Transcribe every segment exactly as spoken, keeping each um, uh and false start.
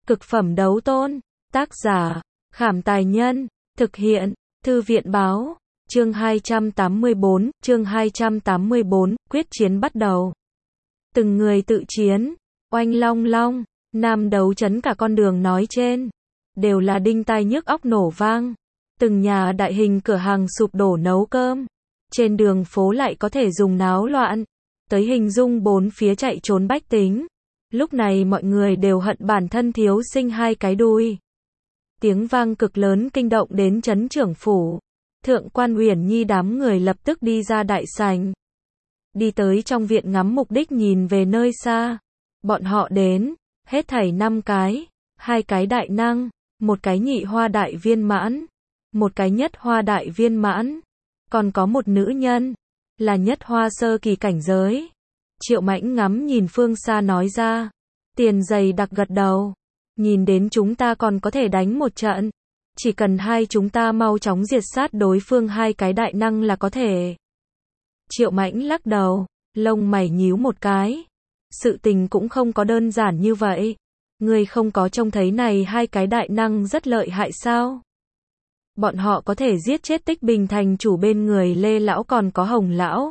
Cực phẩm đấu tôn. Tác giả, Khảm Tài Nhân. Thực hiện, Thư viện Báo. Chương hai trăm tám mươi bốn, chương hai trăm tám mươi bốn, quyết chiến bắt đầu. Từng người tự chiến, oanh long long, nam đấu chấn cả con đường nói trên. Đều là đinh tai nhức óc nổ vang. Từng nhà đại hình cửa hàng sụp đổ nấu cơm. Trên đường phố lại có thể dùng náo loạn. Tới hình dung bốn phía chạy trốn bách tính. Lúc này mọi người đều hận bản thân thiếu sinh hai cái đuôi. Tiếng vang cực lớn kinh động đến trấn trưởng phủ. Thượng quan Uyển Nhi đám người lập tức đi ra đại sảnh. Đi tới trong viện ngắm mục đích nhìn về nơi xa. Bọn họ đến, hết thảy năm cái, hai cái đại năng, một cái nhị hoa đại viên mãn, một cái nhất hoa đại viên mãn, còn có một nữ nhân, là nhất hoa sơ kỳ cảnh giới. Triệu Mãnh ngắm nhìn phương xa nói ra. Tiền dày đặc gật đầu. Nhìn đến chúng ta còn có thể đánh một trận. Chỉ cần hai chúng ta mau chóng diệt sát đối phương hai cái đại năng là có thể. Triệu Mãnh lắc đầu, lông mày nhíu một cái. Sự tình cũng không có đơn giản như vậy. Ngươi không có trông thấy này hai cái đại năng rất lợi hại sao? Bọn họ có thể giết chết Tích Bình thành chủ bên người Lê Lão còn có Hồng Lão.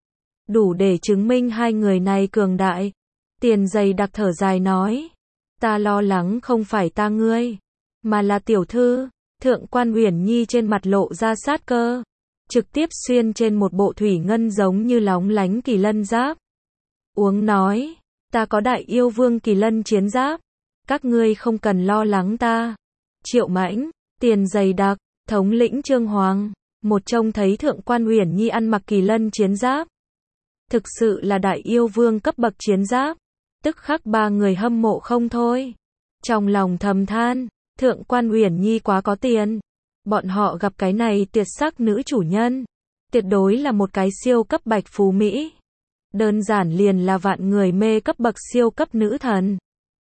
Đủ để chứng minh hai người này cường đại. Tiền dày đặc thở dài nói. Ta lo lắng không phải ta ngươi, mà là tiểu thư. Thượng quan Uyển Nhi trên mặt lộ ra sát cơ. Trực tiếp xuyên trên một bộ thủy ngân giống như lóng lánh kỳ lân giáp. Uống nói. Ta có đại yêu vương kỳ lân chiến giáp. Các ngươi không cần lo lắng ta. Triệu Mãnh, tiền dày đặc, thống lĩnh Trương Hoàng. Một trông thấy thượng quan Uyển Nhi ăn mặc kỳ lân chiến giáp. Thực sự là đại yêu vương cấp bậc chiến giáp. Tức khắc ba người hâm mộ không thôi. Trong lòng thầm than, thượng quan Uyển Nhi quá có tiền. Bọn họ gặp cái này tuyệt sắc nữ chủ nhân. Tuyệt đối là một cái siêu cấp bạch phú Mỹ. Đơn giản liền là vạn người mê cấp bậc siêu cấp nữ thần.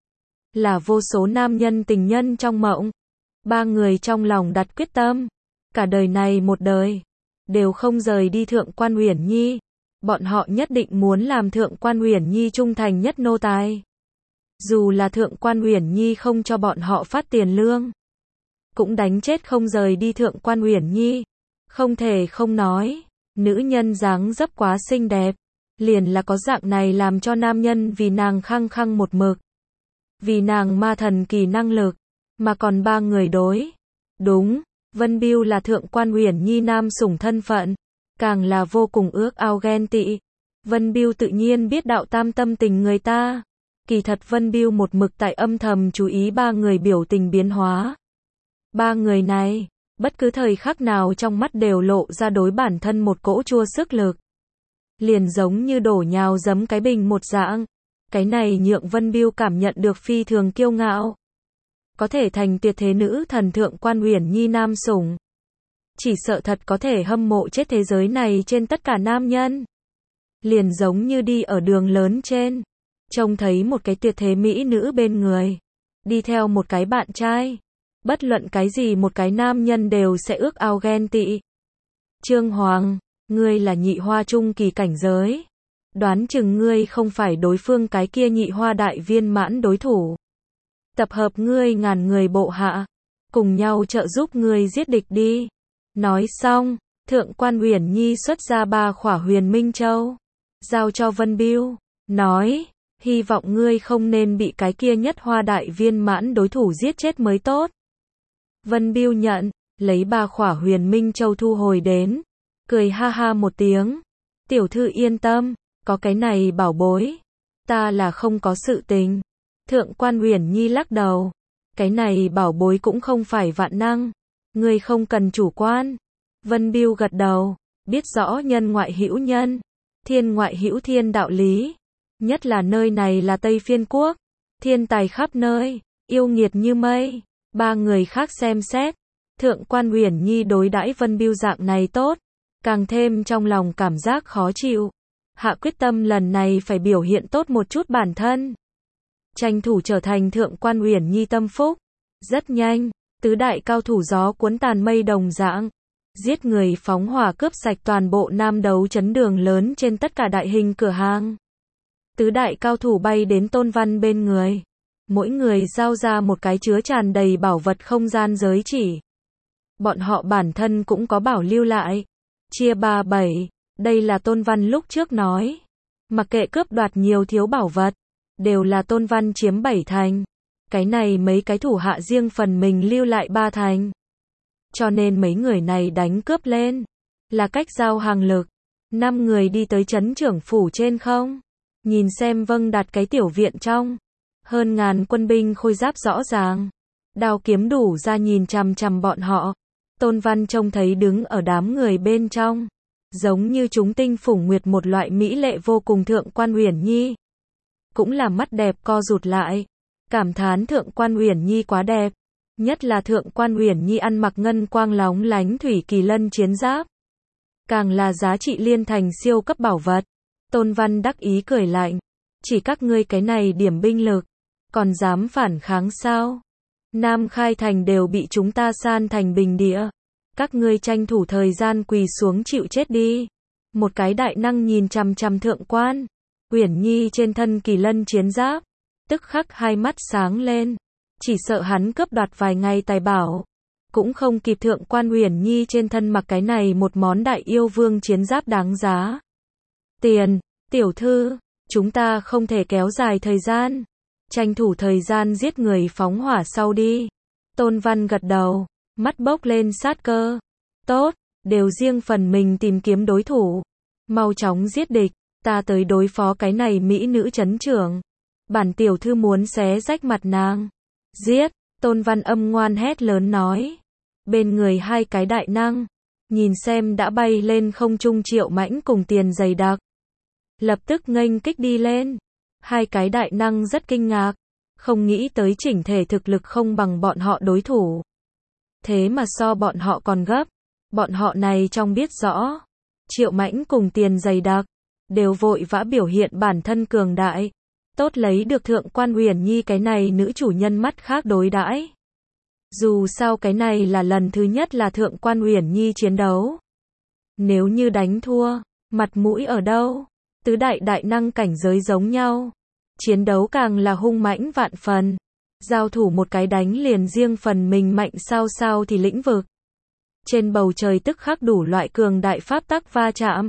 Là vô số nam nhân tình nhân trong mộng. Ba người trong lòng đặt quyết tâm. Cả đời này một đời. Đều không rời đi thượng quan Uyển Nhi. Bọn họ nhất định muốn làm thượng quan Uyển Nhi trung thành nhất nô tài. Dù là thượng quan Uyển Nhi không cho bọn họ phát tiền lương. Cũng đánh chết không rời đi thượng quan Uyển Nhi. Không thể không nói. Nữ nhân dáng dấp quá xinh đẹp. Liền là có dạng này làm cho nam nhân vì nàng khăng khăng một mực. Vì nàng ma thần kỳ năng lực. Mà còn ba người đối. Đúng, Vân Biêu là thượng quan Uyển Nhi nam sủng thân phận. Càng là vô cùng ước ao ghen tị. Vân Biêu tự nhiên biết đạo tam tâm tình người ta. Kỳ thật Vân Biêu một mực tại âm thầm chú ý ba người biểu tình biến hóa. Ba người này, bất cứ thời khắc nào trong mắt đều lộ ra đối bản thân một cỗ chua sức lực. Liền giống như đổ nhào giấm cái bình một dạng. Cái này nhượng Vân Biêu cảm nhận được phi thường kiêu ngạo. Có thể thành tuyệt thế nữ thần thượng quan Uyển Nhi nam sủng. Chỉ sợ thật có thể hâm mộ chết thế giới này trên tất cả nam nhân. Liền giống như đi ở đường lớn trên. Trông thấy một cái tuyệt thế mỹ nữ bên người. Đi theo một cái bạn trai. Bất luận cái gì một cái nam nhân đều sẽ ước ao ghen tị. Trương Hoàng, ngươi là nhị hoa trung kỳ cảnh giới. Đoán chừng ngươi không phải đối phương cái kia nhị hoa đại viên mãn đối thủ. Tập hợp ngươi ngàn người bộ hạ. Cùng nhau trợ giúp ngươi giết địch đi. Nói xong, thượng quan Uyển Nhi xuất ra ba khỏa huyền minh châu. Giao cho Vân Biêu. Nói, hy vọng ngươi không nên bị cái kia nhất hoa đại viên mãn đối thủ giết chết mới tốt. Vân Biêu nhận, lấy ba khỏa huyền minh châu thu hồi đến. Cười ha ha một tiếng. Tiểu thư yên tâm, có cái này bảo bối. Ta là không có sự tình. Thượng quan Uyển Nhi lắc đầu. Cái này bảo bối cũng không phải vạn năng. Ngươi không cần chủ quan. Vân Biêu gật đầu. Biết rõ nhân ngoại hữu nhân. Thiên ngoại hữu thiên đạo lý. Nhất là nơi này là Tây Phiên Quốc. Thiên tài khắp nơi. Yêu nghiệt như mây. Ba người khác xem xét. Thượng quan Uyển Nhi đối đãi Vân Biêu dạng này tốt. Càng thêm trong lòng cảm giác khó chịu. Hạ quyết tâm lần này phải biểu hiện tốt một chút bản thân. Tranh thủ trở thành thượng quan Uyển Nhi tâm phúc. Rất nhanh, tứ đại cao thủ gió cuốn tàn mây đồng dạng. Giết người phóng hỏa cướp sạch toàn bộ nam đấu chấn đường lớn trên tất cả đại hình cửa hàng. Tứ đại cao thủ bay đến Tôn Văn bên người. Mỗi người giao ra một cái chứa tràn đầy bảo vật không gian giới chỉ. Bọn họ bản thân cũng có bảo lưu lại. Chia ba bảy, đây là Tôn Văn lúc trước nói. Mặc kệ cướp đoạt nhiều thiếu bảo vật, đều là Tôn Văn chiếm bảy thành. Cái này mấy cái thủ hạ riêng phần mình lưu lại ba thành. Cho nên mấy người này đánh cướp lên, là cách giao hàng lực. Năm người đi tới trấn trưởng phủ trên không. Nhìn xem vâng đặt cái tiểu viện trong. Hơn ngàn quân binh khôi giáp rõ ràng. Đao kiếm đủ ra nhìn chằm chằm bọn họ. Tôn Văn trông thấy đứng ở đám người bên trong. Giống như chúng tinh phủng nguyệt một loại mỹ lệ vô cùng Thượng Quan Uyển Nhi. Cũng là mắt đẹp co rụt lại. Cảm thán Thượng Quan Uyển Nhi quá đẹp. Nhất là Thượng Quan Uyển Nhi ăn mặc ngân quang lóng lánh thủy kỳ lân chiến giáp. Càng là giá trị liên thành siêu cấp bảo vật. Tôn Văn đắc ý cười lạnh. Chỉ các ngươi cái này điểm binh lực. Còn dám phản kháng sao? Nam Khai Thành đều bị chúng ta san thành bình địa. Các ngươi tranh thủ thời gian quỳ xuống chịu chết đi. Một cái đại năng nhìn chằm chằm Thượng Quan Uyển Nhi trên thân kỳ lân chiến giáp. Tức khắc hai mắt sáng lên. Chỉ sợ hắn cướp đoạt vài ngày tài bảo. Cũng không kịp Thượng Quan Uyển Nhi trên thân mặc cái này một món đại yêu vương chiến giáp đáng giá. Tiền, tiểu thư, chúng ta không thể kéo dài thời gian. Tranh thủ thời gian giết người phóng hỏa sau đi. Tôn Văn gật đầu, mắt bốc lên sát cơ. Tốt, đều riêng phần mình tìm kiếm đối thủ. Mau chóng giết địch, ta tới đối phó cái này mỹ nữ trấn trưởng. Bản tiểu thư muốn xé rách mặt nàng. Giết, Tôn Văn âm ngoan hét lớn nói. Bên người hai cái đại năng, nhìn xem đã bay lên không trung Triệu Mãnh cùng Tiền dày đặc. Lập tức nghênh kích đi lên. Hai cái đại năng rất kinh ngạc, không nghĩ tới chỉnh thể thực lực không bằng bọn họ đối thủ. Thế mà so bọn họ còn gấp. Bọn họ này trong biết rõ. Triệu Mãnh cùng Tiền dày đặc, đều vội vã biểu hiện bản thân cường đại. Tốt lấy được Thượng Quan Uyển Nhi cái này nữ chủ nhân mắt khác đối đãi. Dù sao cái này là lần thứ nhất là Thượng Quan Uyển Nhi chiến đấu. Nếu như đánh thua, mặt mũi ở đâu? Tứ đại đại năng cảnh giới giống nhau. Chiến đấu càng là hung mãnh vạn phần. Giao thủ một cái đánh liền riêng phần mình mạnh sao sao thì lĩnh vực. Trên bầu trời tức khắc đủ loại cường đại pháp tắc va chạm.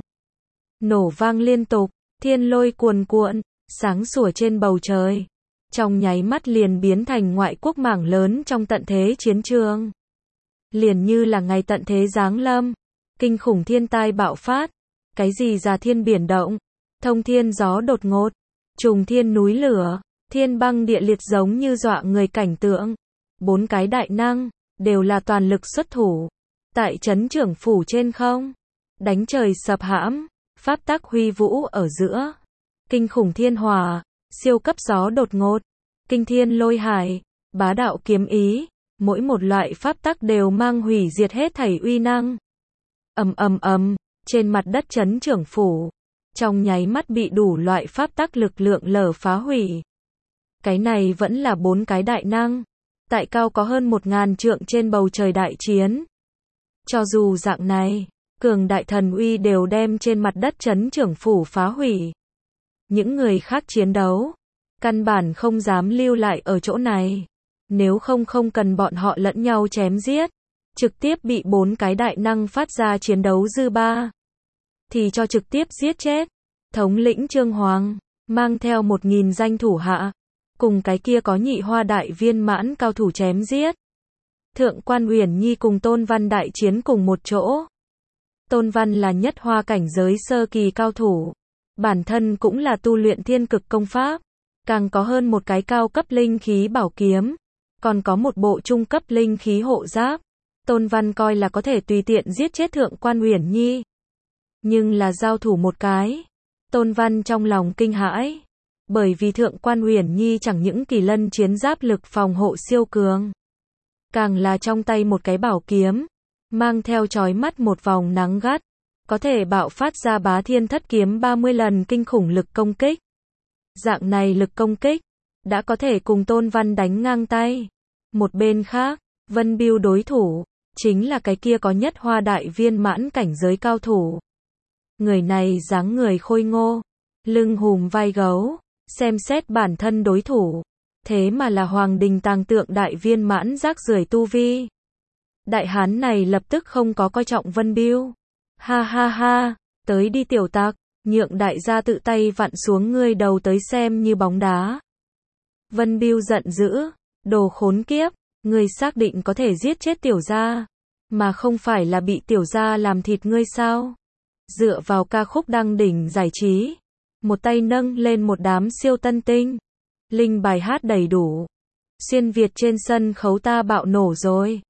Nổ vang liên tục, thiên lôi cuồn cuộn, sáng sủa trên bầu trời. Trong nháy mắt liền biến thành ngoại quốc mảng lớn trong tận thế chiến trường. Liền như là ngày tận thế giáng lâm. Kinh khủng thiên tai bạo phát. Cái gì già thiên biển động. Thông thiên gió đột ngột. Trùng thiên núi lửa. Thiên băng địa liệt giống như dọa người cảnh tượng. Bốn cái đại năng, đều là toàn lực xuất thủ. Tại trấn trưởng phủ trên không. Đánh trời sập hãm. Pháp tắc huy vũ ở giữa. Kinh khủng thiên hỏa. Siêu cấp gió đột ngột. Kinh thiên lôi hải. Bá đạo kiếm ý. Mỗi một loại pháp tắc đều mang hủy diệt hết thảy uy năng. Ầm ầm ầm, trên mặt đất trấn trưởng phủ. Trong nháy mắt bị đủ loại pháp tắc lực lượng lở phá hủy. Cái này vẫn là bốn cái đại năng. Tại cao có hơn một ngàn trượng trên bầu trời đại chiến. Cho dù dạng này, cường đại thần uy đều đem trên mặt đất trấn trưởng phủ phá hủy. Những người khác chiến đấu, căn bản không dám lưu lại ở chỗ này. Nếu không không cần bọn họ lẫn nhau chém giết, trực tiếp bị bốn cái đại năng phát ra chiến đấu dư ba. Thì cho trực tiếp giết chết. Thống lĩnh Trương Hoàng, mang theo một nghìn danh thủ hạ. Cùng cái kia có nhị hoa đại viên mãn cao thủ chém giết. Thượng Quan Uyển Nhi cùng Tôn Văn đại chiến cùng một chỗ. Tôn Văn là nhất hoa cảnh giới sơ kỳ cao thủ. Bản thân cũng là tu luyện thiên cực công pháp. Càng có hơn một cái cao cấp linh khí bảo kiếm. Còn có một bộ trung cấp linh khí hộ giáp. Tôn Văn coi là có thể tùy tiện giết chết Thượng Quan Uyển Nhi. Nhưng là giao thủ một cái. Tôn Văn trong lòng kinh hãi. Bởi vì Thượng Quan Uyển Nhi chẳng những kỳ lân chiến giáp lực phòng hộ siêu cường. Càng là trong tay một cái bảo kiếm. Mang theo chói mắt một vòng nắng gắt. Có thể bạo phát ra bá thiên thất kiếm ba mươi lần kinh khủng lực công kích. Dạng này lực công kích. Đã có thể cùng Tôn Văn đánh ngang tay. Một bên khác, Vân Bưu đối thủ. Chính là cái kia có nhất hoa đại viên mãn cảnh giới cao thủ. Người này dáng người khôi ngô. Lưng hùm vai gấu. Xem xét bản thân đối thủ. Thế mà là Hoàng Đình Tàng tượng đại viên mãn rác rưởi tu vi. Đại hán này lập tức không có coi trọng Vân Bưu. Ha ha ha, tới đi tiểu tặc, nhượng đại gia tự tay vặn xuống ngươi đầu tới xem như bóng đá. Vân Bưu giận dữ, đồ khốn kiếp, ngươi xác định có thể giết chết tiểu gia, mà không phải là bị tiểu gia làm thịt ngươi sao? Dựa vào ca khúc đăng đỉnh giải trí, một tay nâng lên một đám siêu tân tinh, linh bài hát đầy đủ. Xuyên Việt trên sân khấu ta bạo nổ rồi.